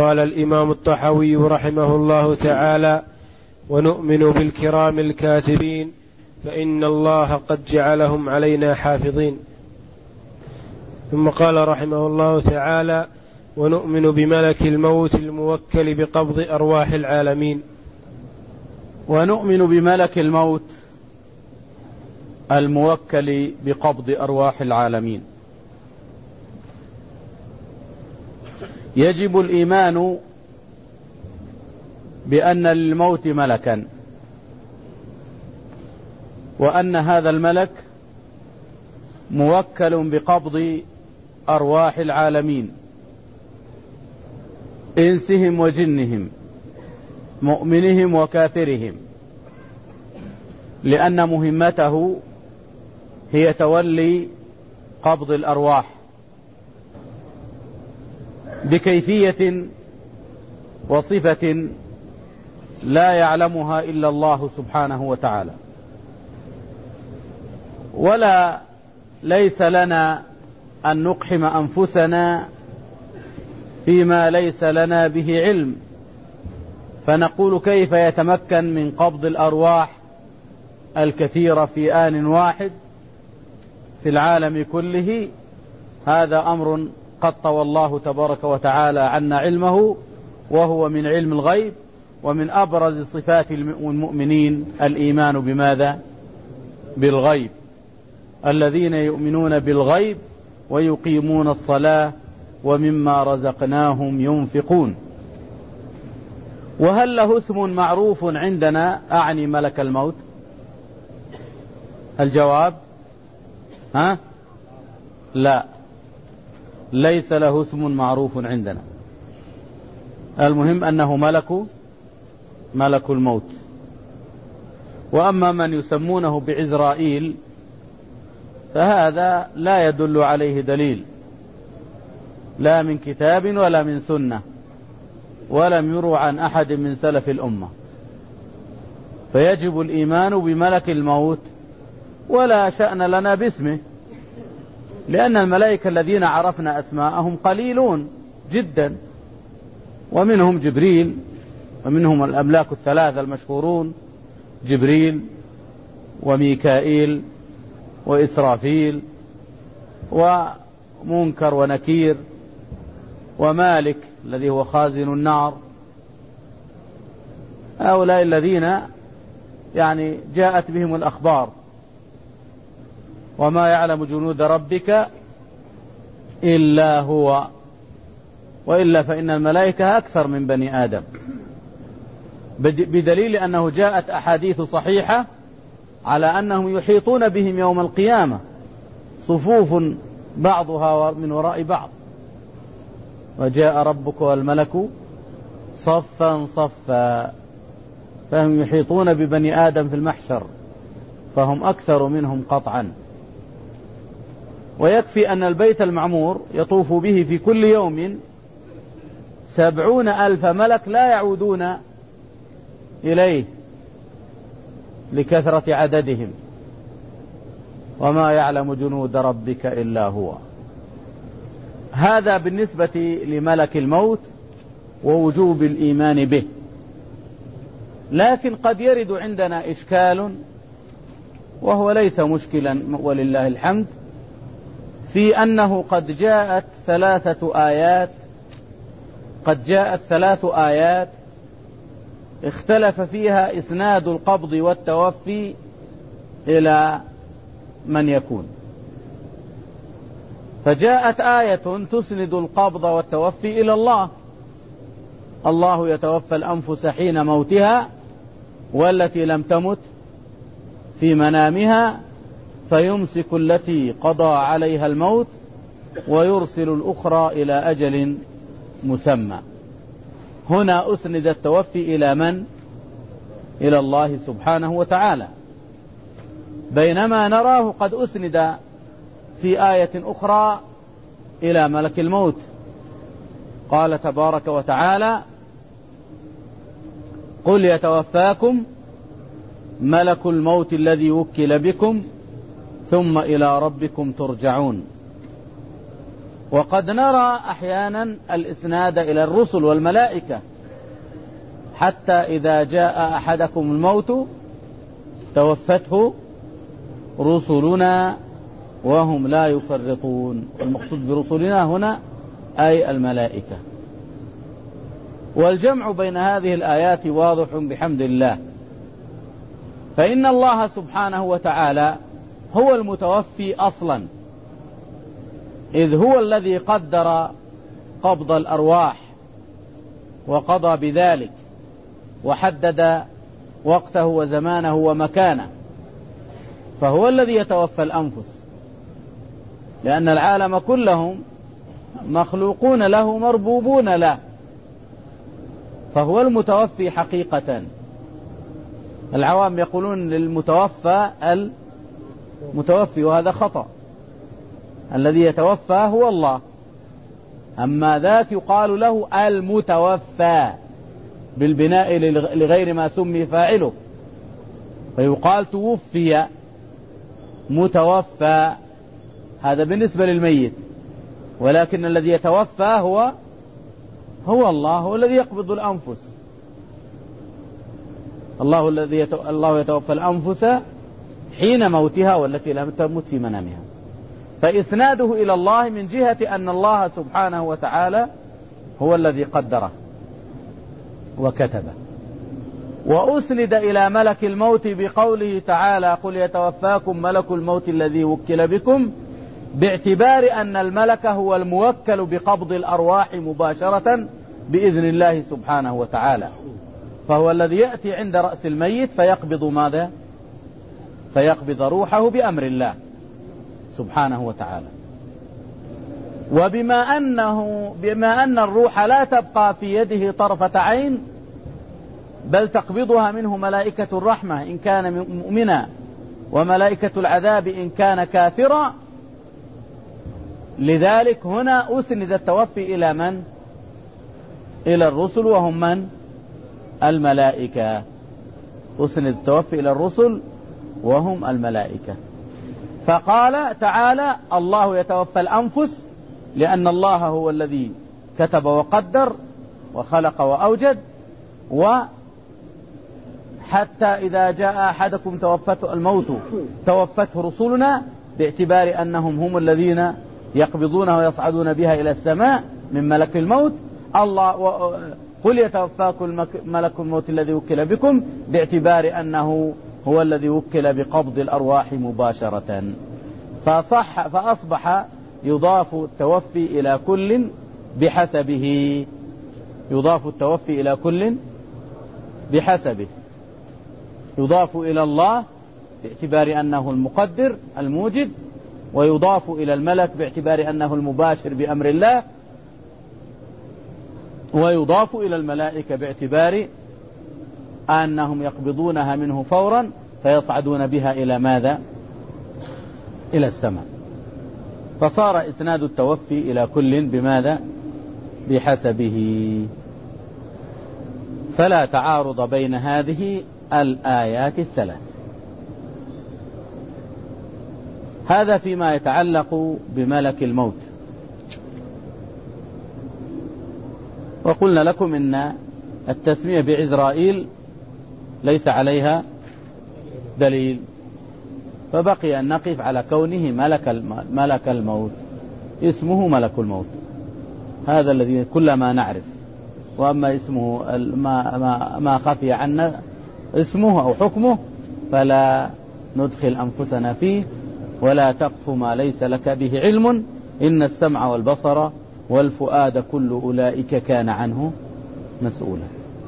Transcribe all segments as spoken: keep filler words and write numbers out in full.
قال الإمام الطحاوي رحمه الله تعالى: ونؤمن بالكرام الكاتبين فإن الله قد جعلهم علينا حافظين. ثم قال رحمه الله تعالى: ونؤمن بملك الموت الموكل بقبض أرواح العالمين. ونؤمن بملك الموت الموكل بقبض أرواح العالمين. يجب الإيمان بأن للموت ملكا، وأن هذا الملك موكل بقبض أرواح العالمين، إنسهم وجنهم، مؤمنهم وكافرهم، لأن مهمته هي تولي قبض الأرواح بكيفية وصفة لا يعلمها إلا الله سبحانه وتعالى. ولا ليس لنا أن نقحم أنفسنا فيما ليس لنا به علم، فنقول كيف يتمكن من قبض الأرواح الكثيرة في آن واحد في العالم كله. هذا أمر قد طوى الله تبارك وتعالى عنا علمه، وهو من علم الغيب، ومن أبرز صفات المؤمنين الإيمان بماذا؟ بالغيب، الذين يؤمنون بالغيب ويقيمون الصلاة ومما رزقناهم ينفقون. وهل له اسم معروف عندنا أعني ملك الموت؟ الجواب ها؟ لا، ليس له اسم معروف عندنا. المهم أنه ملك ملك الموت. وأما من يسمونه بعزرائيل فهذا لا يدل عليه دليل، لا من كتاب ولا من سنة، ولم يروى عن أحد من سلف الأمة. فيجب الإيمان بملك الموت، ولا شأن لنا باسمه، لأن الملائكة الذين عرفنا أسماءهم قليلون جدا، ومنهم جبريل، ومنهم الأملاك الثلاثة المشهورون: جبريل وميكائيل وإسرافيل ومنكر ونكير ومالك الذي هو خازن النار. هؤلاء الذين يعني جاءت بهم الأخبار: وما يعلم جنود ربك إلا هو. وإلا فإن الملائكة أكثر من بني آدم، بدليل أنه جاءت أحاديث صحيحة على أنهم يحيطون بهم يوم القيامة صفوف بعضها من وراء بعض. وجاء ربك والملك صفا صفا، فهم يحيطون ببني آدم في المحشر، فهم أكثر منهم قطعا. ويكفي أن البيت المعمور يطوف به في كل يوم سبعون ألف ملك لا يعودون إليه لكثرة عددهم. وما يعلم جنود ربك إلا هو. هذا بالنسبة لملك الموت ووجوب الإيمان به. لكن قد يرد عندنا إشكال، وهو ليس مشكلا ولله الحمد، في أنه قد جاءت ثلاثة آيات قد جاءت ثلاث آيات اختلف فيها إسناد القبض والتوفي إلى من يكون. فجاءت آية تسند القبض والتوفي إلى الله: الله يتوفى الأنفس حين موتها والتي لم تمت في منامها فيمسك التي قضى عليها الموت ويرسل الأخرى إلى أجل مسمى. هنا أسند التوفي إلى من؟ إلى الله سبحانه وتعالى، بينما نراه قد أسند في آية أخرى إلى ملك الموت. قال تبارك وتعالى: قل يتوفاكم ملك الموت الذي وكل بكم ثم إلى ربكم ترجعون. وقد نرى أحيانا الإسناد إلى الرسل والملائكة، حتى إذا جاء أحدكم الموت توفته رسلنا وهم لا يفرطون. المقصود برسلنا هنا أي الملائكة. والجمع بين هذه الآيات واضح بحمد الله، فإن الله سبحانه وتعالى هو المتوفي أصلا، إذ هو الذي قدر قبض الأرواح وقضى بذلك وحدد وقته وزمانه ومكانه، فهو الذي يتوفى الأنفس، لأن العالم كلهم مخلوقون له مربوبون له، فهو المتوفي حقيقة. العوام يقولون للمتوفى المتوفي، وهذا خطأ. الذي يتوفى هو الله، أما ذاك يقال له المتوفى بالبناء لغير ما سمي فاعله، فيقال توفي متوفى، هذا بالنسبة للميت. ولكن الذي يتوفى هو هو الله، هو الذي يقبض الأنفس. الله الذي يتو... الله يتوفى الأنفس حين موتها والتي لم تمت في منامها. فإسناده إلى الله من جهة أن الله سبحانه وتعالى هو الذي قدره وكتبه. وأسند إلى ملك الموت بقوله تعالى: قل يتوفاكم ملك الموت الذي وكل بكم، باعتبار أن الملك هو الموكل بقبض الأرواح مباشرة بإذن الله سبحانه وتعالى، فهو الذي يأتي عند رأس الميت فيقبض ماذا؟ فيقبض روحه بأمر الله سبحانه وتعالى. وبما أنه بما أن الروح لا تبقى في يده طرفة عين، بل تقبضها منه ملائكة الرحمة إن كان مؤمنا، وملائكة العذاب إن كان كافرا، لذلك هنا أسند التوفي إلى من؟ إلى الرسل، وهم من؟ الملائكة. أسند التوفي إلى الرسل وهم الملائكة. فقال تعالى: الله يتوفى الأنفس، لأن الله هو الذي كتب وقدر وخلق وأوجد. وحتى إذا جاء أحدكم توفته الموت توفته رسلنا، باعتبار أنهم هم الذين يقبضونها ويصعدون بها إلى السماء من ملك الموت. الله و... قل يتوفاكم ملك الموت الذي وكل بكم، باعتبار أنه هو الذي وكل بقبض الأرواح مباشرة. فصح فأصبح يضاف التوفي إلى كل بحسبه، يضاف التوفي إلى كل بحسبه، يضاف إلى الله باعتبار أنه المقدر الموجد، ويضاف إلى الملك باعتبار أنه المباشر بأمر الله، ويضاف إلى الملائكة باعتبار أنهم يقبضونها منه فورا فيصعدون بها إلى ماذا؟ إلى السماء. فصار إسناد التوفي إلى كل بماذا؟ بحسبه. فلا تعارض بين هذه الآيات الثلاث. هذا فيما يتعلق بملك الموت. وقلنا لكم إن التسمية بعزرائيل ليس عليها دليل، فبقي أن نقف على كونه ملك ملك الموت، اسمه ملك الموت، هذا الذي كل ما نعرف. وأما اسمه ما, ما, ما خفي عنا اسمه أو حكمه فلا ندخل أنفسنا فيه، ولا تقف ما ليس لك به علم، إن السمع والبصر والفؤاد كل أولئك كان عنه مسؤولا.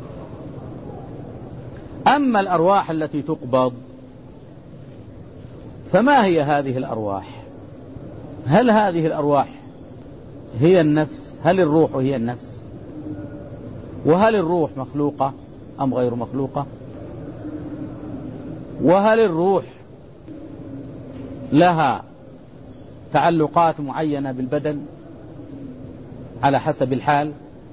أما الأرواح التي تقبض فما هي هذه الأرواح؟ هل هذه الأرواح هي النفس؟ هل الروح هي النفس؟ وهل الروح مخلوقة أم غير مخلوقة؟ وهل الروح لها تعلقات معينة بالبدن على حسب الحال؟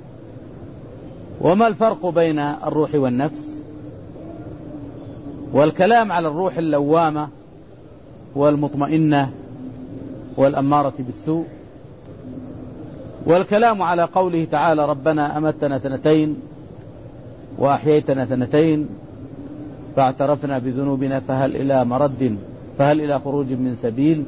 وما الفرق بين الروح والنفس؟ والكلام على الروح اللوامة والمطمئنة والأمارة بالسوء، والكلام على قوله تعالى ربنا أمتنا اثنتين وأحييتنا اثنتين فاعترفنا بذنوبنا فهل إلى مرد فهل إلى خروج من سبيل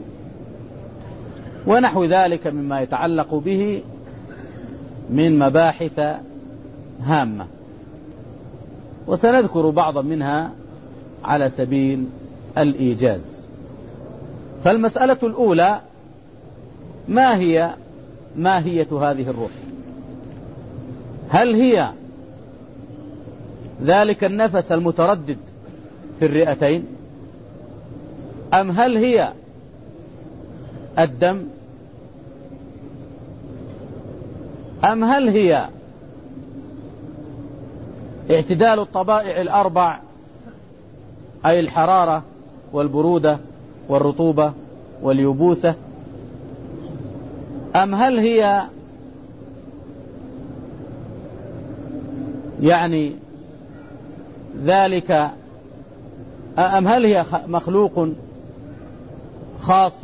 ونحو ذلك مما يتعلق به من مباحث هامة، وسنذكر بعضا منها على سبيل الإيجاز. فالمسألة الأولى: ما هي ماهية هذه الروح؟ هل هي ذلك النفس المتردد في الرئتين، أم هل هي الدم، أم هل هي اعتدال الطبائع الأربع، أي الحرارة والبرودة والرطوبة واليبوسة، أم هل هي يعني ذلك أم هل هي مخلوق خاص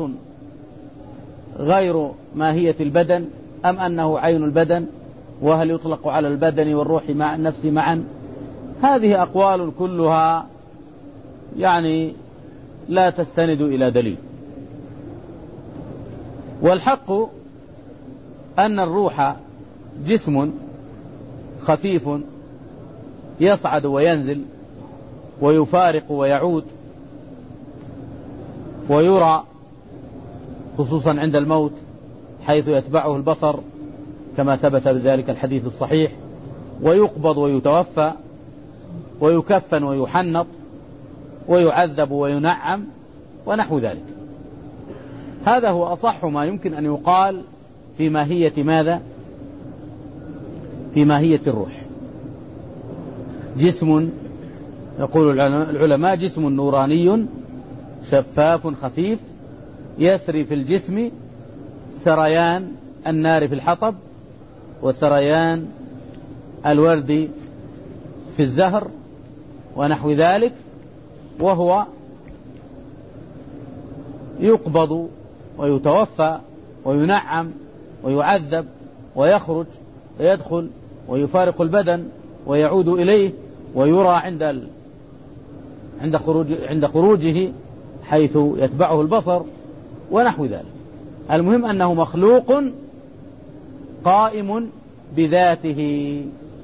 غير ماهية البدن، أم أنه عين البدن، وهل يطلق على البدن والروح مع النفس معا؟ هذه أقوال كلها يعني لا تستند إلى دليل. والحق أن الروح جسم خفيف يصعد وينزل ويفارق ويعود ويرى، خصوصا عند الموت حيث يتبعه البصر كما ثبت بذلك الحديث الصحيح، ويقبض ويتوفى ويكفن ويحنط ويعذب وينعم ونحو ذلك. هذا هو أصح ما يمكن أن يقال في ماهية ماذا؟ في ماهية الروح. جسم، يقول العلماء، جسم نوراني شفاف خفيف يسري في الجسم سريان النار في الحطب وسريان الورد في الزهر ونحو ذلك، وهو يقبض ويتوفى وينعم ويعذب ويخرج ويدخل ويفارق البدن ويعود إليه ويرى عند ال... عند خروج عند خروجه حيث يتبعه البصر ونحو ذلك. المهم أنه مخلوق قائم بذاته.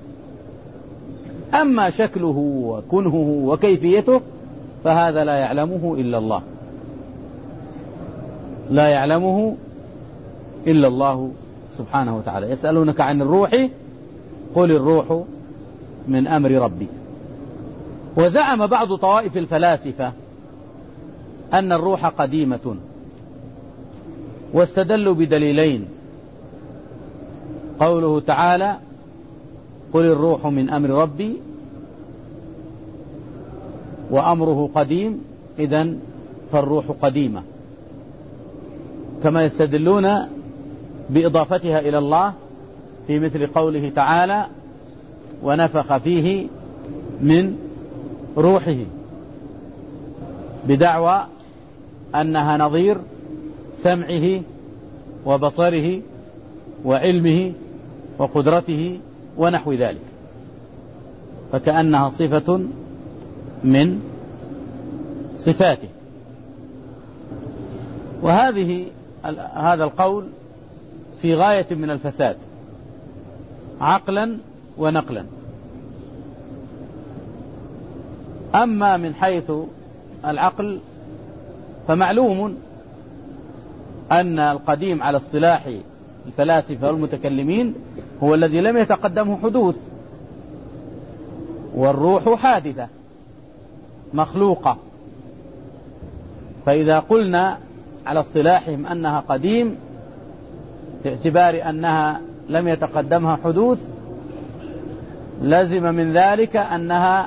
أما شكله وكنهه وكيفيته فهذا لا يعلمه إلا الله، لا يعلمه إلا الله سبحانه وتعالى. يسألونك عن الروح قل الروح من أمر ربي. وزعم بعض طوائف الفلاسفة أن الروح قديمة، واستدلوا بدليلين: قوله تعالى قل الروح من أمر ربي، وأمره قديم، إذن فالروح قديمة، كما يستدلون بإضافتها إلى الله في مثل قوله تعالى ونفخ فيه من روحه، بدعوى أنها نظير سمعه وبصره وعلمه وقدرته ونحو ذلك، فكأنها صفة من صفاته. وهذه هذا القول في غاية من الفساد عقلا ونقلا. أما من حيث العقل فمعلوم أن القديم على اصطلاح الفلاسفة والمتكلمين هو الذي لم يتقدمه حدوث، والروح حادثة مخلوقة. فإذا قلنا على اصطلاحهم أنها قديم باعتبار أنها لم يتقدمها حدوث، لزم من ذلك أنها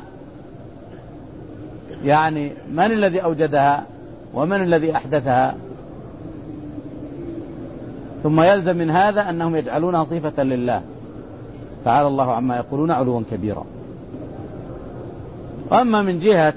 يعني من الذي أوجدها ومن الذي أحدثها، ثم يلزم من هذا أنهم يجعلونها صفة لله تعالى الله عما يقولون علوا كبيرا. وأما من جهة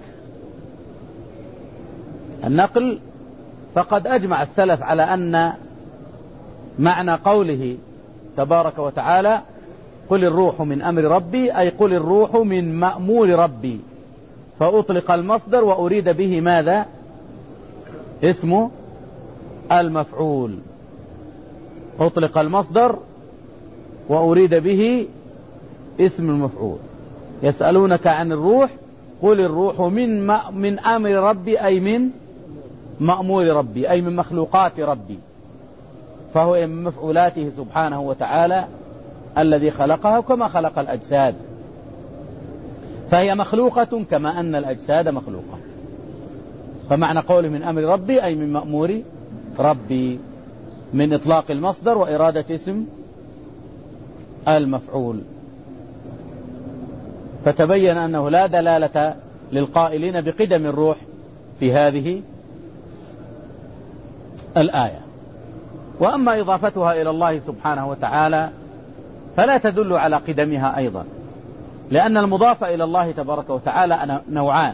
النقل فقد أجمع السلف على أن معنى قوله تبارك وتعالى قل الروح من أمر ربي، أي قل الروح من مأمور ربي، فأطلق المصدر وأريد به ماذا؟ اسم المفعول. أطلق المصدر وأريد به اسم المفعول. يسألونك عن الروح قل الروح من من أمر ربي، أي من مأمور ربي، أي من مخلوقات ربي، فهو من مفعولاته سبحانه وتعالى الذي خلقها كما خلق الأجساد، فهي مخلوقة كما أن الأجساد مخلوقة. فمعنى قوله من أمر ربي أي من مأمور ربي، من إطلاق المصدر وإرادة اسم المفعول. فتبين أنه لا دلالة للقائلين بقدم الروح في هذه الآية. وأما إضافتها إلى الله سبحانه وتعالى فلا تدل على قدمها أيضا، لأن المضاف إلى الله تبارك وتعالى نوعان: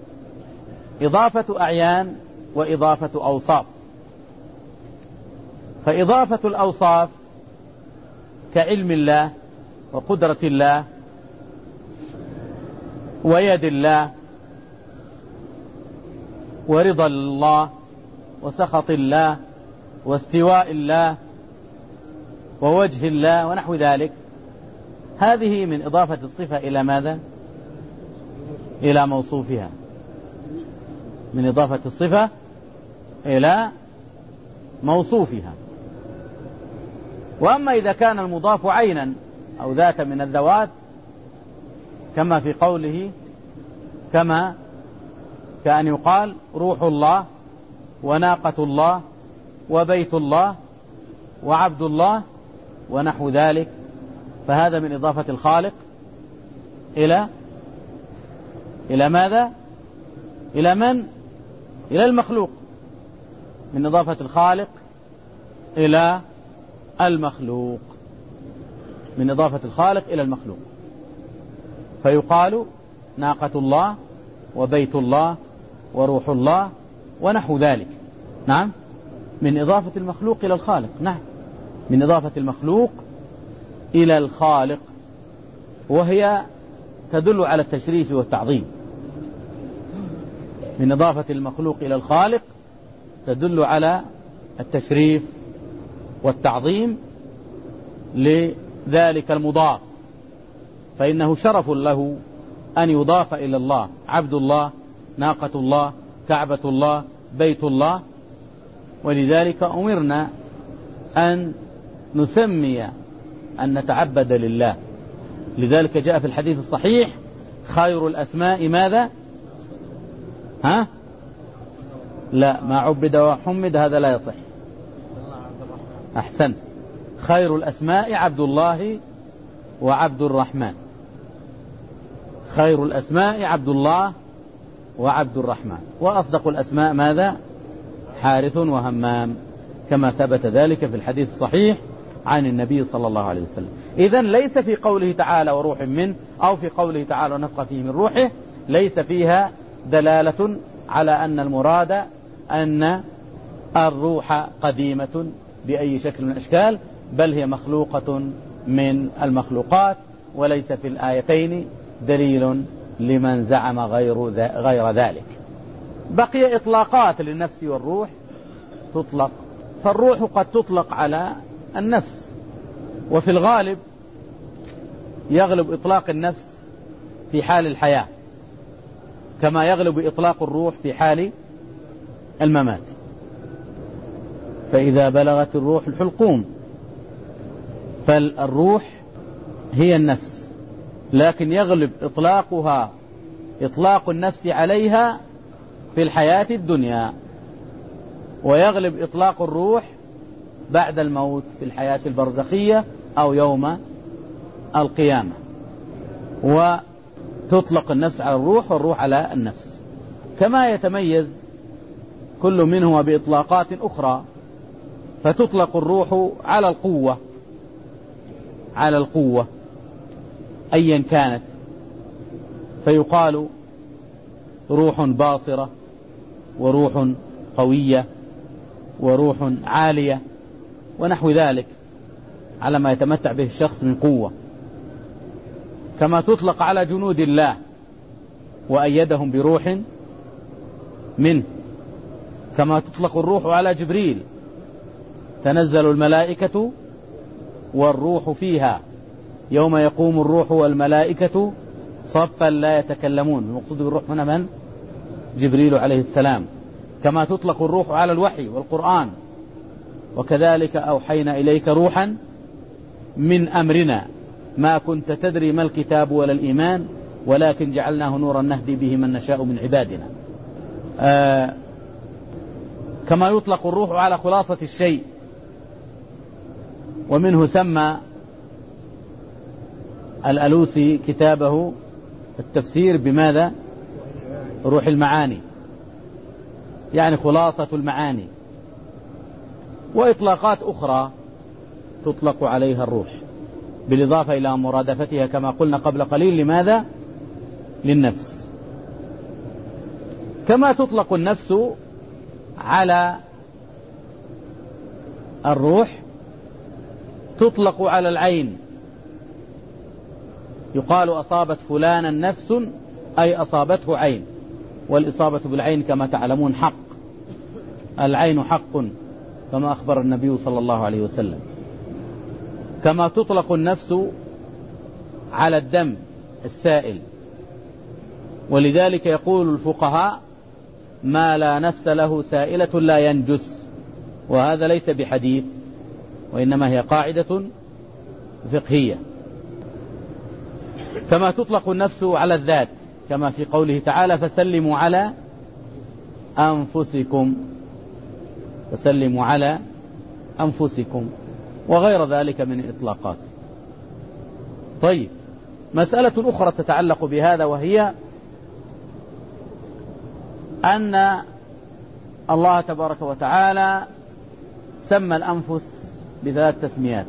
إضافة أعيان وإضافة أوصاف. فإضافة الأوصاف كعلم الله وقدرة الله ويد الله ورضا الله وسخط الله واستواء الله ووجه الله ونحو ذلك، هذه من إضافة الصفة إلى ماذا؟ إلى موصوفها، من إضافة الصفة إلى موصوفها. وأما إذا كان المضاف عينا أو ذات من الذوات كما في قوله، كما كأن يقال روح الله وناقة الله وبيت الله وعبد الله ونحو ذلك، فهذا من إضافة الخالق إلى إلى ماذا؟ إلى من؟ إلى المخلوق، من إضافة الخالق إلى المخلوق، من إضافة الخالق إلى المخلوق. فيقال ناقة الله وبيت الله وروح الله ونحو ذلك. نعم، من إضافة المخلوق إلى الخالق. نعم، من إضافة المخلوق إلى الخالق، وهي تدل على التشريف والتعظيم. من إضافة المخلوق إلى الخالق تدل على التشريف والتعظيم لذلك المضاف، فإنه شرف له أن يضاف إلى الله عبد الله، ناقة الله، كعبة الله، بيت الله. ولذلك أمرنا أن نسمي أن نتعبد لله. لذلك جاء في الحديث الصحيح خير الأسماء ماذا؟ ها؟ لا، ما عبد وحمد، هذا لا يصح. أحسنت، خير الأسماء عبد الله وعبد الرحمن. خير الأسماء عبد الله وعبد الرحمن، وأصدق الأسماء ماذا؟ حارث وهمام، كما ثبت ذلك في الحديث الصحيح عن النبي صلى الله عليه وسلم. إذن ليس في قوله تعالى وروح منه أو في قوله تعالى ونفخ فيه من روحه ليس فيها دلالة على أن المراد أن الروح قديمة بأي شكل من الأشكال، بل هي مخلوقة من المخلوقات، وليس في الآيتين دليل لمن زعم غير غير ذلك. بقي إطلاقات للنفس والروح تطلق، فالروح قد تطلق على النفس، وفي الغالب يغلب إطلاق النفس في حال الحياة كما يغلب إطلاق الروح في حال الممات. فإذا بلغت الروح الحلقوم فالروح هي النفس، لكن يغلب إطلاقها إطلاق النفس عليها في الحياة الدنيا، ويغلب إطلاق الروح بعد الموت في الحياة البرزخية أو يوم القيامة. وتطلق النفس على الروح والروح على النفس، كما يتميز كل منهما بإطلاقات أخرى. فتطلق الروح على القوة، على القوة أيا كانت، فيقال روح باصرة وروح قوية وروح عالية ونحو ذلك. على ما يتمتع به الشخص من قوة، كما تطلق على جنود الله وأيدهم بروح منه، كما تطلق الروح على جبريل، تنزل الملائكة والروح فيها يوم يقوم الروح والملائكة صفا لا يتكلمون. المقصود بالروح هنا من؟ جبريل عليه السلام. كما تطلق الروح على الوحي والقرآن، وكذلك أوحينا إليك روحا من أمرنا ما كنت تدري ما الكتاب ولا الإيمان ولكن جعلناه نورا نهدي به من نشاء من عبادنا. آه كما يطلق الروح على خلاصة الشيء، ومنه سمى الألوسي كتابه التفسير بماذا؟ روح المعاني، يعني خلاصة المعاني. وإطلاقات أخرى تطلق عليها الروح بالإضافة إلى مرادفتها كما قلنا قبل قليل لماذا؟ للنفس. كما تطلق النفس على الروح تطلق على العين، يقال أصابت فلانا نفس أي أصابته عين، والإصابة بالعين كما تعلمون حق، العين حق كما أخبر النبي صلى الله عليه وسلم. كما تطلق النفس على الدم السائل، ولذلك يقول الفقهاء ما لا نفس له سائلة لا ينجس، وهذا ليس بحديث وإنما هي قاعدة فقهية. كما تطلق النفس على الذات كما في قوله تعالى فسلموا على أنفسكم، فسلموا على أنفسكم، وغير ذلك من الإطلاقات. طيب، مسألة أخرى تتعلق بهذا، وهي أن الله تبارك وتعالى سمى الأنفس بثلاث تسميات: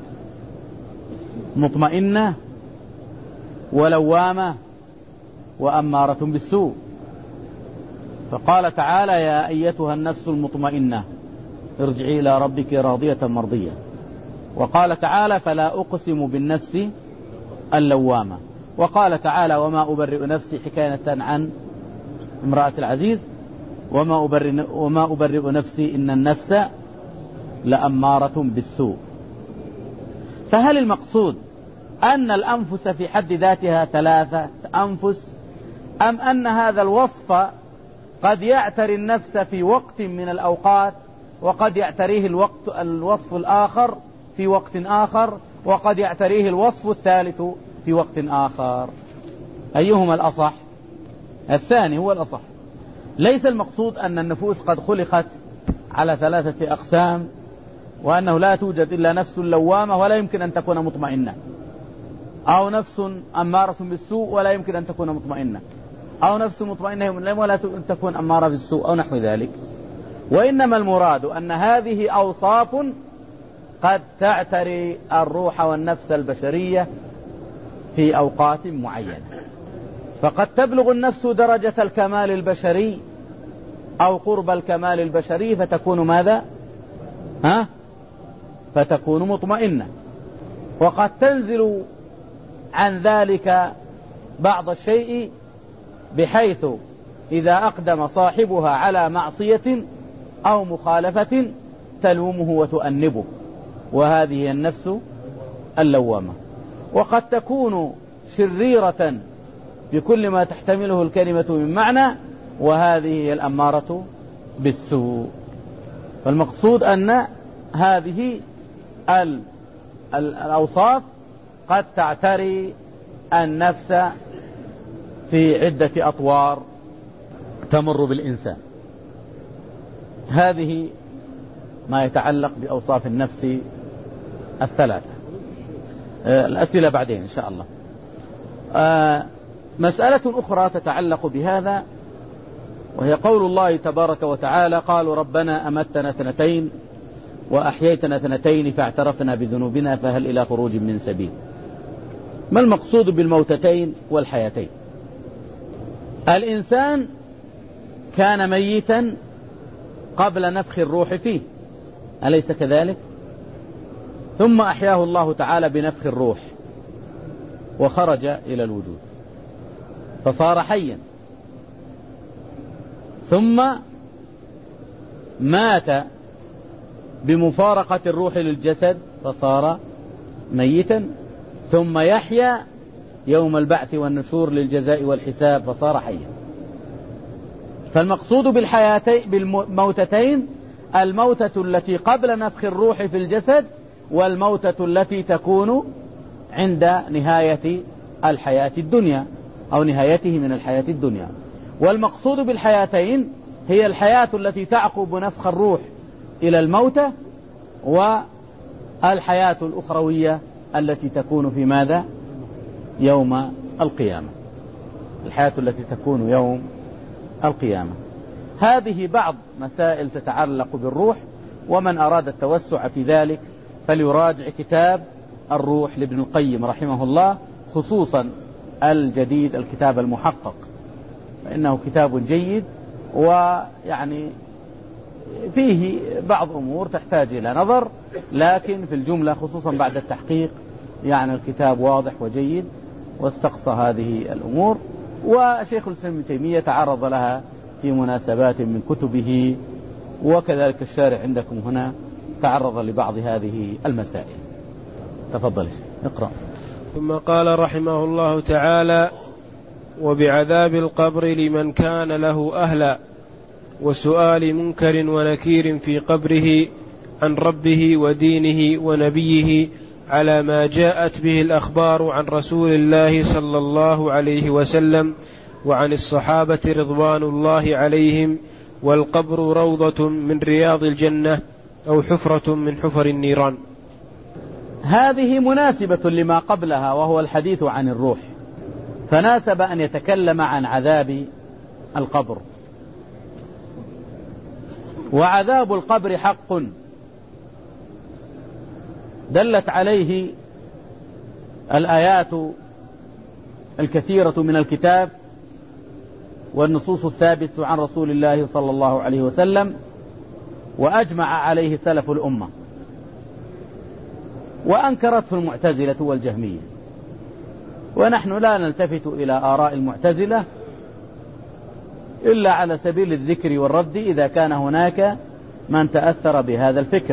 مطمئنة ولوامة وأمارة بالسوء. فقال تعالى يا أيتها النفس المطمئنة ارجعي إلى ربك راضية مرضية. وقال تعالى فلا أقسم بالنفس اللوامة. وقال تعالى وما أبرئ نفسي حكاية عن امرأة العزيز وما أبرئ, وما أبرئ نفسي إن النفس لأمارة بالسوء. فهل المقصود أن الأنفس في حد ذاتها ثلاثة أنفس، أم أن هذا الوصف قد يعتري النفس في وقت من الأوقات وقد يعتريه الوقت الوصف الآخر في وقت آخر وقد يعتريه الوصف الثالث في وقت آخر؟ أيهما الأصح؟ الثاني هو الأصح. ليس المقصود أن النفوس قد خلقت على ثلاثة أقسام، وأنه لا توجد إلا نفس لوامة ولا يمكن أن تكون مطمئنة، أو نفس أمارة بالسوء ولا يمكن أن تكون مطمئنة، أو نفس مطمئنة ولا تكون أمارة بالسوء أو نحو ذلك. وإنما المراد أن هذه أوصاف قد تعتري الروح والنفس البشرية في أوقات معينة، فقد تبلغ النفس درجة الكمال البشري أو قرب الكمال البشري فتكون ماذا؟ ها؟ فتكون مطمئنة. وقد تنزل عن ذلك بعض الشيء بحيث إذا أقدم صاحبها على معصية أو مخالفة تلومه وتؤنبه، وهذه النفس اللوامة. وقد تكون شريرة بكل ما تحتمله الكلمة من معنى، وهذه هي الأمارة بالسوء. فالمقصود أن هذه الأوصاف قد تعتري النفس في عدة أطوار تمر بالإنسان. هذه ما يتعلق بأوصاف النفس الثلاثة. الأسئلة بعدين إن شاء الله. مسألة أخرى تتعلق بهذا، وهي قول الله تبارك وتعالى قالوا ربنا أمتنا اثنتين وأحييتنا اثنتين فاعترفنا بذنوبنا فهل إلى خروج من سبيل. ما المقصود بالموتتين والحياتين؟ الإنسان كان ميتا قبل نفخ الروح فيه، أليس كذلك؟ ثم أحياه الله تعالى بنفخ الروح وخرج إلى الوجود فصار حيا، ثم مات بمفارقة الروح للجسد فصار ميتا، ثم يحيا يوم البعث والنشور للجزاء والحساب فصار حيا. فالمقصود بالحياتين بالموتتين الموتة التي قبل نفخ الروح في الجسد، والموتة التي تكون عند نهاية الحياة الدنيا أو نهايته من الحياة الدنيا. والمقصود بالحياتين هي الحياة التي تعقب نفخ الروح إلى الموتة، والحياة الأخروية التي تكون في ماذا؟ يوم القيامة. الحياة التي تكون يوم القيامة. هذه بعض مسائل تتعلق بالروح، ومن أراد التوسع في ذلك فليراجع كتاب الروح لابن القيم رحمه الله، خصوصا الجديد الكتاب المحقق، فإنه كتاب جيد ويعني فيه بعض أمور تحتاج إلى نظر، لكن في الجملة خصوصا بعد التحقيق يعني الكتاب واضح وجيد واستقصى هذه الأمور. وشيخ الإسلام ابن تيمية تعرض لها في مناسبات من كتبه، وكذلك الشارع عندكم هنا تعرض لبعض هذه المسائل. تفضل اقرأ. ثم قال رحمه الله تعالى: وبعذاب القبر لمن كان له أهلا، وسؤال منكر ونكير في قبره عن ربه ودينه ونبيه على ما جاءت به الأخبار عن رسول الله صلى الله عليه وسلم وعن الصحابة رضوان الله عليهم، والقبر روضة من رياض الجنة أو حفرة من حفر النيران. هذه مناسبة لما قبلها وهو الحديث عن الروح، فناسب أن يتكلم عن عذاب القبر. وعذاب القبر حق دلت عليه الآيات الكثيرة من الكتاب والنصوص الثابتة عن رسول الله صلى الله عليه وسلم، وأجمع عليه سلف الأمة، وأنكرته المعتزلة والجهمية. ونحن لا نلتفت إلى آراء المعتزلة إلا على سبيل الذكر والرد إذا كان هناك من تأثر بهذا الفكر،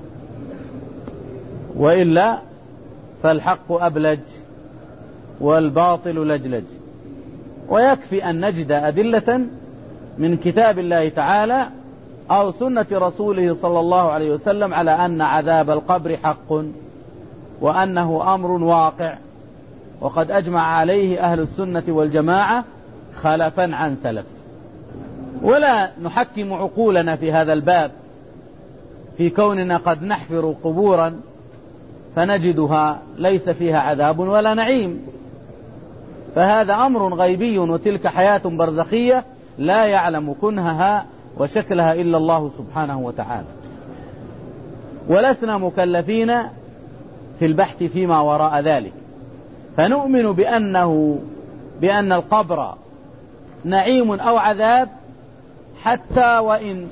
وإلا فالحق أبلج والباطل لجلج. ويكفي أن نجد أدلة من كتاب الله تعالى أو سنة رسوله صلى الله عليه وسلم على أن عذاب القبر حق، وأنه أمر واقع، وقد أجمع عليه أهل السنة والجماعة خلفا عن سلف. ولا نحكم عقولنا في هذا الباب في كوننا قد نحفر قبورا فنجدها ليس فيها عذاب ولا نعيم، فهذا أمر غيبي، وتلك حياة برزخية لا يعلم كنهها وشكلها إلا الله سبحانه وتعالى. ولسنا مكلفين في البحث فيما وراء ذلك، فنؤمن بأنه بأن القبر نعيم أو عذاب، حتى وإن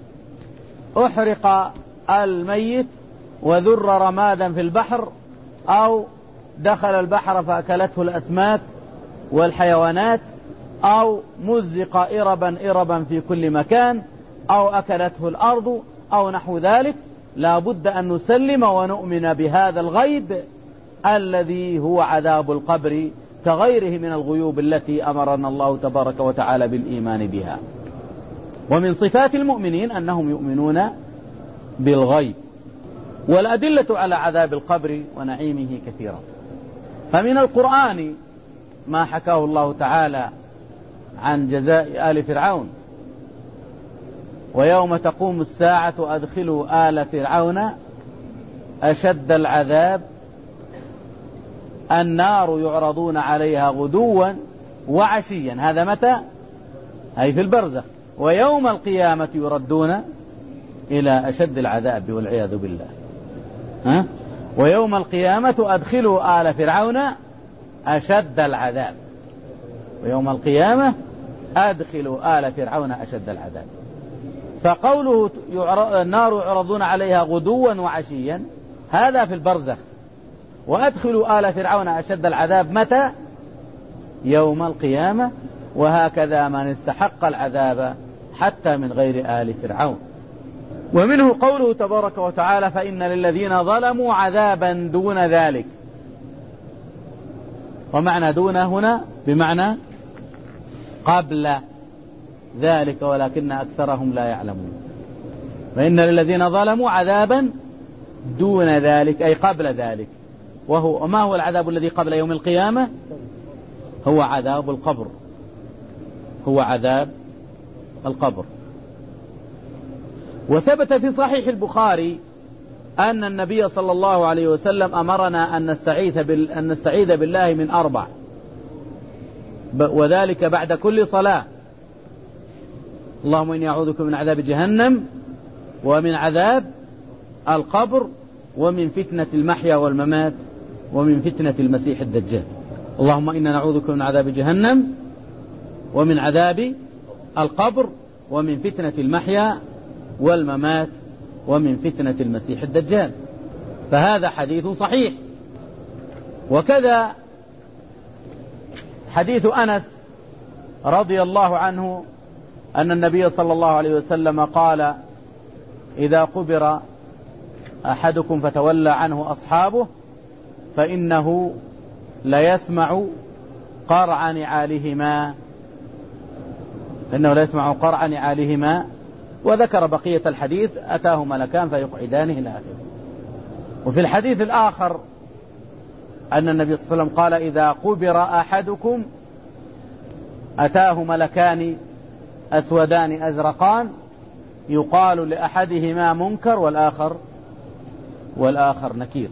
أحرق الميت وذر رمادا في البحر، أو دخل البحر فأكلته الأسماك والحيوانات، أو مزق إربا إربا في كل مكان، أو أكلته الأرض، أو نحو ذلك. لا بد أن نسلم ونؤمن بهذا الغيب الذي هو عذاب القبر، كغيره من الغيوب التي أمرنا الله تبارك وتعالى بالإيمان بها. ومن صفات المؤمنين أنهم يؤمنون بالغيب. والأدلة على عذاب القبر ونعيمه كثيرة، فمن القرآن ما حكاه الله تعالى عن جزاء آل فرعون: ويوم تقوم الساعة أدخلوا آل فرعون أشد العذاب النار يعرضون عليها غدوا وعشيا. هذا متى؟ أي في البرزخ. ويوم القيامة يردون إلى أشد العذاب والعياذ بالله. ها؟ ويوم القيامة أدخلوا آل فرعون أشد العذاب. ويوم القيامة أدخلوا آل فرعون أشد العذاب. فقوله النار يعرضون عليها غدوا وعشيا هذا في البرزخ. وأدخلوا آل فرعون أشد العذاب متى؟ يوم القيامة. وهكذا من استحق العذاب حتى من غير آل فرعون. ومنه قوله تبارك وتعالى فإن للذين ظلموا عذابا دون ذلك. ومعنى دون هنا بمعنى قبل ذلك ولكن أكثرهم لا يعلمون. فإن للذين ظلموا عذابا دون ذلك أي قبل ذلك. وهو وما هو العذاب الذي قبل يوم القيامة؟ هو عذاب القبر. هو عذاب القبر. وثبت في صحيح البخاري أن النبي صلى الله عليه وسلم أمرنا أن نستعيذ, بال... أن نستعيذ بالله من أربع، وذلك بعد كل صلاة. اللهم إني أعوذ بك من عذاب جهنم ومن عذاب القبر ومن فتنة المحيا والممات ومن فتنة المسيح الدجال. اللهم إنا نعوذ بك من عذاب جهنم ومن عذاب القبر ومن فتنة المحيا والممات ومن فتنة المسيح الدجال. فهذا حديث صحيح. وكذا حديث أنس رضي الله عنه أن النبي صلى الله عليه وسلم قال إذا قبر أحدكم فتولى عنه أصحابه فإنه ليسمع قرع نعالهما إنه ليسمع قرع نعالهما. وذكر بقية الحديث أتاه ملكان فيقعدانه إلى آخره. وفي الحديث الآخر أن النبي صلى الله عليه وسلم قال إذا قبر أحدكم أتاه ملكان أسودان أزرقان يقال لأحدهما منكر والآخر والآخر نكير.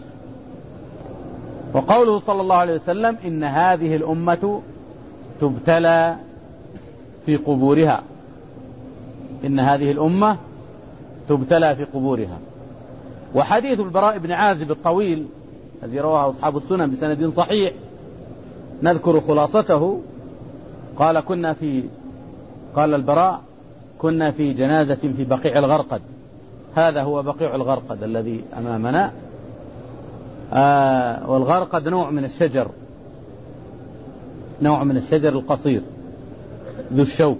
وقوله صلى الله عليه وسلم إن هذه الأمة تبتلى في قبورها. إن هذه الأمة تبتلى في قبورها. وحديث البراء بن عازب الطويل الذي رواه أصحاب السنن بسند صحيح نذكر خلاصته. قال كنا في قال البراء كنا في جنازة في بقيع الغرقد. هذا هو بقيع الغرقد الذي أمامنا. آه والغرقد نوع من الشجر نوع من الشجر القصير ذو الشوك.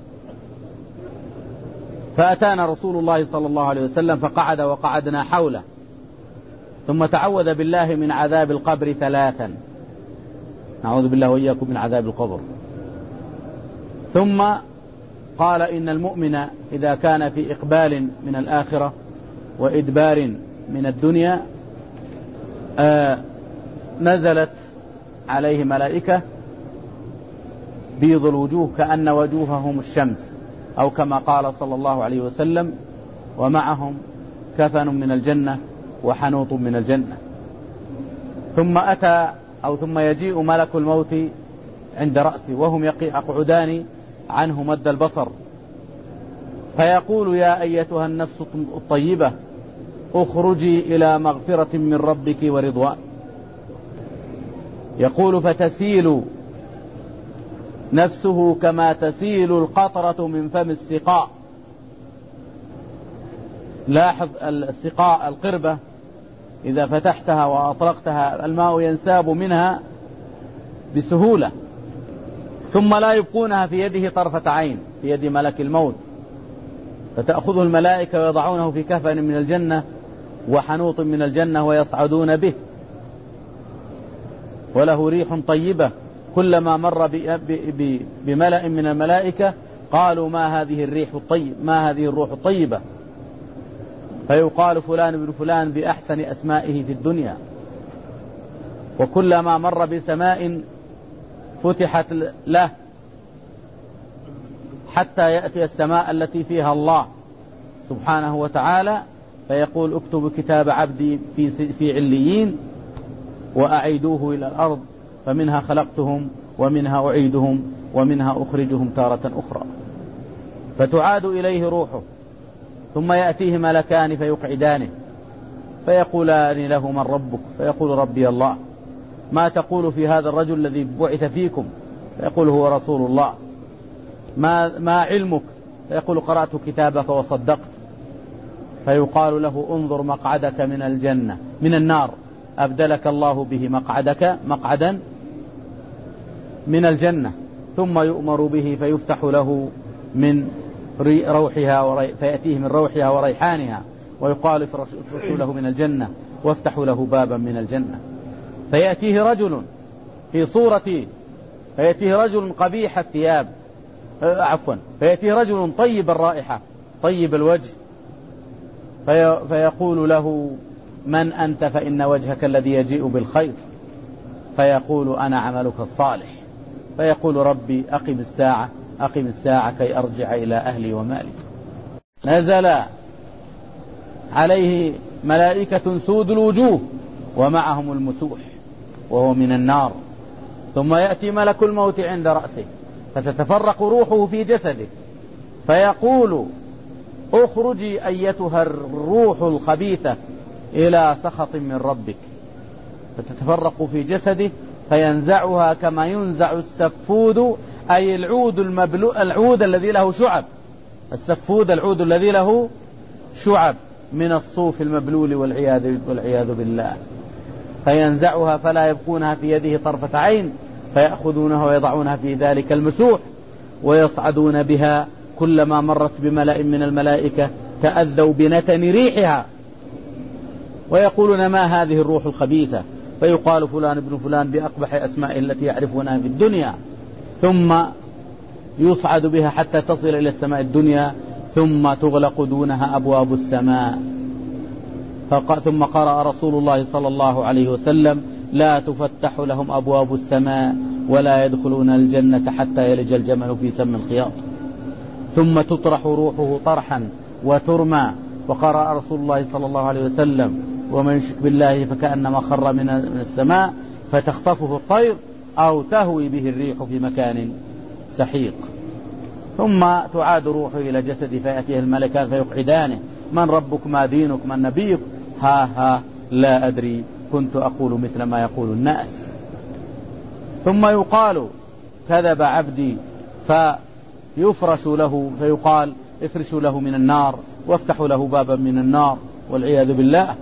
فأتانا رسول الله صلى الله عليه وسلم فقعد وقعدنا حوله ثم تعوذ بالله من عذاب القبر ثلاثا. نعوذ بالله وإياكم من عذاب القبر. ثم قال إن المؤمن إذا كان في إقبال من الآخرة وإدبار من الدنيا آه نزلت عليه ملائكة بيض الوجوه كأن وجوههم الشمس أو كما قال صلى الله عليه وسلم ومعهم كفن من الجنة وحنوط من الجنة. ثم أتى أو ثم يجيء ملك الموت عند رأسه وهم يقعدان عنه مد البصر فيقول يا أيتها النفس الطيبة اخرجي إلى مغفرة من ربك ورضوان. يقول فتسيل نفسه كما تسيل القطرة من فم السقاء. لاحظ السقاء القربة إذا فتحتها وأطلقتها الماء ينساب منها بسهولة. ثم لا يبقونها في يده طرفة عين في يد ملك الموت فتأخذه الملائكة ويضعونه في كفن من الجنة وحنوط من الجنة ويصعدون به وله ريح طيبة. كلما مر بملأ من الملائكة قالوا ما هذه الريح الطيب ما هذه الروح الطيبة فيقال فلان بن فلان بأحسن أسمائه في الدنيا. وكلما مر بسماء فتحت له حتى يأتي السماء التي فيها الله سبحانه وتعالى فيقول اكتب كتاب عبدي في في عليين وأعيدوه إلى الأرض فمنها خلقتهم ومنها أعيدهم ومنها أخرجهم تارة أخرى. فتعاد إليه روحه ثم يأتيه ملكان فيقعدانه فيقولان له من ربك فيقول ربي الله. ما تقول في هذا الرجل الذي بعث فيكم فيقول هو رسول الله. ما, ما علمك فيقول قرأت كتابك وصدقت. فيقال له انظر مقعدك من الجنة من النار أبدلك الله به مقعدك مقعدا من الجنة، ثم يؤمر به فيفتح له من روحها فيأتيه من روحها وريحانها، ويقال افرشوا له من الجنة وافتحوا له بابا من الجنة. فيأتيه رجل في صورة فيأتيه رجل قبيح الثياب عفوا فيأتيه رجل طيب الرائحة طيب الوجه، في فيقول له من أنت؟ فإن وجهك الذي يجيء بالخير. فيقول أنا عملك الصالح. فيقول ربي أقم الساعة أقم الساعة كي أرجع إلى أهلي ومالي. نزل عليه ملائكة سود الوجوه ومعهم المسوح وهو من النار، ثم يأتي ملك الموت عند رأسه فتتفرق روحه في جسده، فيقول اخرجي أيتها الروح الخبيثة إلى سخط من ربك، فتتفرق في جسده فينزعها كما ينزع السفود، أي العود المبلو العود الذي له شعب، السفود العود الذي له شعب من الصوف المبلول والعياذ, والعياذ بالله، فينزعها فلا يبقونها في يده طرفة عين، فيأخذونها ويضعونها في ذلك المسوح ويصعدون بها، كلما مرت بملأ من الملائكة تأذوا بنتن ريحها ويقولون ما هذه الروح الخبيثة؟ فيقال فلان ابن فلان بأقبح أسماء التي يعرفونها في الدنيا، ثم يصعد بها حتى تصل إلى السماء الدنيا، ثم تغلق دونها أبواب السماء. ثم قرأ رسول الله صلى الله عليه وسلم لا تفتح لهم أبواب السماء ولا يدخلون الجنة حتى يلج الجمل في سم الخياط، ثم تطرح روحه طرحا وترمى. وقرأ رسول الله صلى الله عليه وسلم ومن يشرك بالله فكأنما خر من السماء فتخطفه الطير أو تهوي به الريح في مكان سحيق. ثم تعاد روحه إلى جسده فيأتيه الملكان فيقعدانه من ربك ما دينك من نبيك؟ ها ها لا أدري كنت أقول مثل ما يقول الناس. ثم يقال كذب عبدي فيفرش له، فيقال افرشوا له من النار وافتحوا له بابا من النار والعياذ بالله،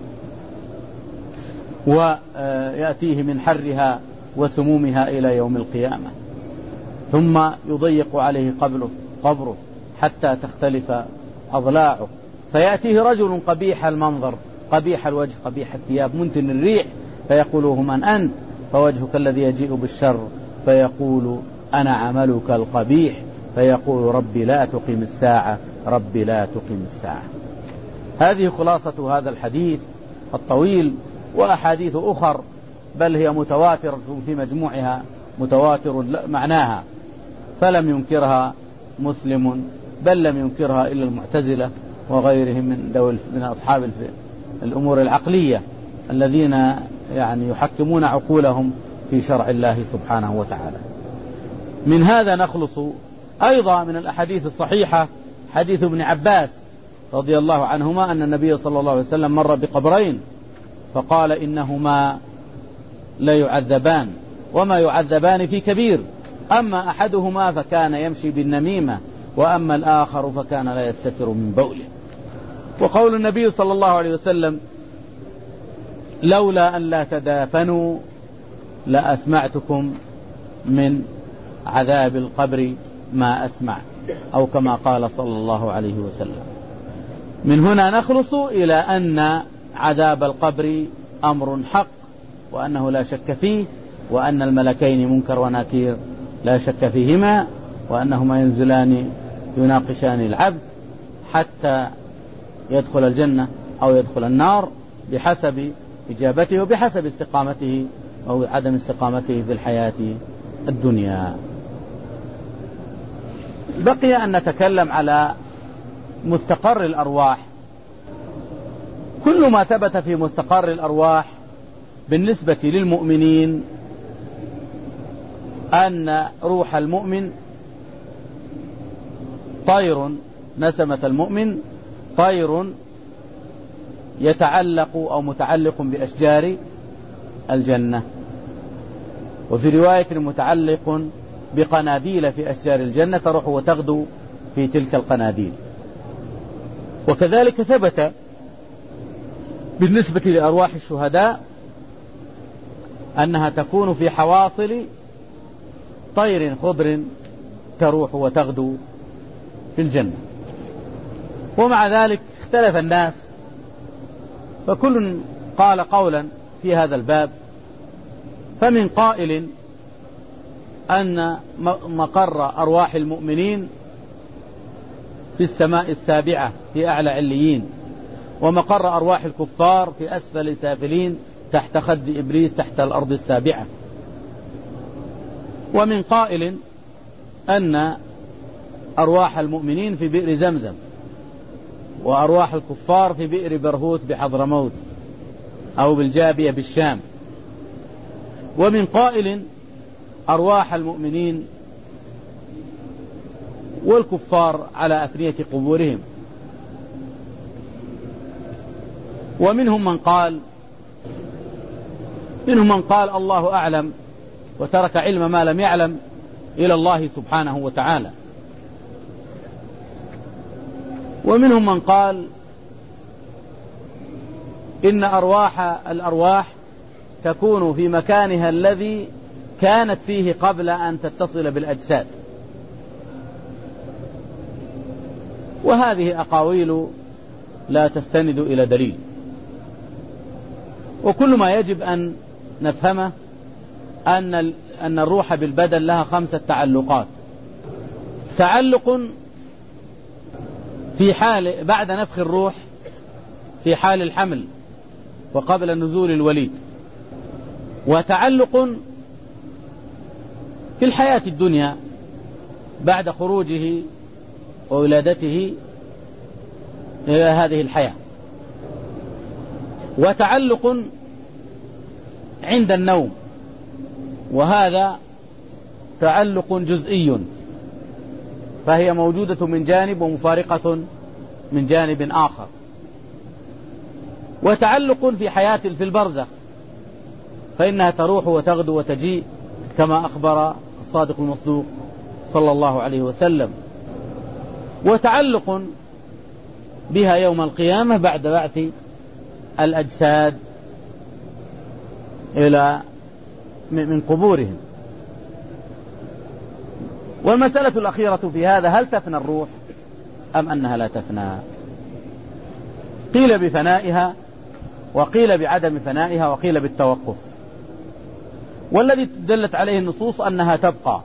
ويأتيه من حرها وسمومها إلى يوم القيامة. ثم يضيق عليه قبره قبره حتى تختلف أضلاعه، فيأتيه رجل قبيح المنظر قبيح الوجه قبيح الثياب منتن الريح، فيقول من أنت؟ فوجهك الذي يجيء بالشر. فيقول أنا عملك القبيح. فيقول ربي لا تقم الساعة ربي لا تقم الساعة. هذه خلاصة هذا الحديث الطويل، وأحاديث أخر بل هي متواترة في مجموعها متواتر معناها، فلم ينكرها مسلم بل لم ينكرها إلا المعتزلة وغيرهم من دول من أصحاب الأمور العقلية الذين يعني يحكمون عقولهم في شرع الله سبحانه وتعالى. من هذا نخلص أيضا من الأحاديث الصحيحة حديث ابن عباس رضي الله عنهما أن النبي صلى الله عليه وسلم مر بقبرين فقال إنهما لا يعذبان وما يعذبان في كبير، أما أحدهما فكان يمشي بالنميمة وأما الآخر فكان لا يستتر من بوله. وقول النبي صلى الله عليه وسلم لولا أن لا تدافنوا لأسمعتكم من عذاب القبر ما أسمع، أو كما قال صلى الله عليه وسلم. من هنا نخلص إلى أن عذاب القبر أمر حق وأنه لا شك فيه، وأن الملكين منكر ونكير لا شك فيهما، وأنهما ينزلان يناقشان العبد حتى يدخل الجنة أو يدخل النار بحسب إجابته وبحسب استقامته أو عدم استقامته في الحياة الدنيا. بقي أن نتكلم على مستقر الأرواح. كل ما ثبت في مستقر الأرواح بالنسبة للمؤمنين أن روح المؤمن طير، نسمة المؤمن طير يتعلق أو متعلق بأشجار الجنة، وفي رواية متعلق بقناديل في أشجار الجنة تروح وتغدو في تلك القناديل. وكذلك ثبت بالنسبة لأرواح الشهداء أنها تكون في حواصل طير خضر تروح وتغدو في الجنة. ومع ذلك اختلف الناس، فكل قال قولا في هذا الباب. فمن قائل أن مقر أرواح المؤمنين في السماء السابعة في أعلى عليين، ومقر أرواح الكفار في أسفل سافلين تحت خد إبليس تحت الأرض السابعة. ومن قائل أن أرواح المؤمنين في بئر زمزم، وأرواح الكفار في بئر برهوت بحضرموت أو بالجابية بالشام. ومن قائل أرواح المؤمنين والكفار على أفنية قبورهم. ومنهم من قال منهم من قال الله أعلم، وترك علم ما لم يعلم إلى الله سبحانه وتعالى. ومنهم من قال إن أرواح الأرواح تكون في مكانها الذي كانت فيه قبل أن تتصل بالأجساد. وهذه أقاويل لا تستند إلى دليل. وكل ما يجب أن نفهمه أن أن الروح بالبدن لها خمسة تعلقات. تعلق في حال بعد نفخ الروح في حال الحمل وقبل نزول الوليد، وتعلق في الحياة الدنيا بعد خروجه وولادته إلى هذه الحياة، وتعلق عند النوم، وهذا تعلق جزئي، فهي موجودة من جانب ومفارقة من جانب آخر. وتعلق في حياة في البرزخ، فإنها تروح وتغدو وتجيء كما أخبر الصادق المصدوق صلى الله عليه وسلم. وتعلق بها يوم القيامة بعد بعث الأجساد إلى من قبورهم. والمسألة الأخيرة في هذا: هل تفنى الروح أم أنها لا تفنى؟ قيل بفنائها، وقيل بعدم فنائها، وقيل بالتوقف. والذي دلت عليه النصوص أنها تبقى،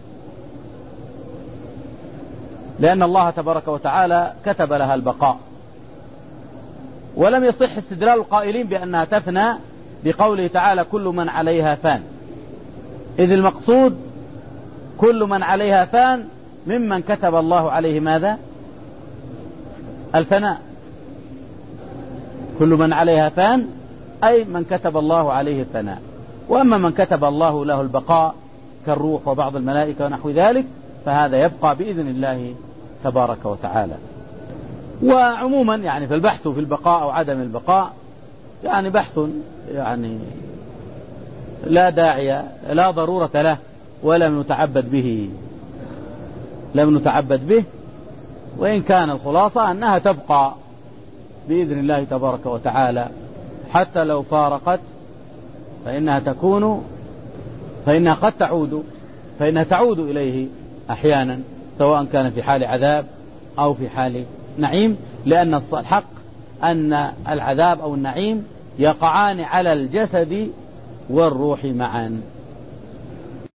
لأن الله تبارك وتعالى كتب لها البقاء. ولم يصح استدلال القائلين بأنها تفنى بقوله تعالى: كل من عليها فان، إذ المقصود كل من عليها فان ممن كتب الله عليه ماذا؟ الفناء. كل من عليها فان أي من كتب الله عليه الفناء. وأما من كتب الله له البقاء كالروح وبعض الملائكة ونحو ذلك فهذا يبقى بإذن الله تبارك وتعالى. وعموما يعني في البحث في البقاء أو عدم البقاء يعني بحث يعني لا داعي لا ضرورة له، ولم نتعبد به لم نتعبد به وإن كان الخلاصة أنها تبقى بإذن الله تبارك وتعالى، حتى لو فارقت فإنها تكون فإنها قد تعود فإنها تعود إليه أحيانا، سواء كان في حال عذاب أو في حال نعيم، لأن الحق أن العذاب أو النعيم يقعان على الجسد والروح معا.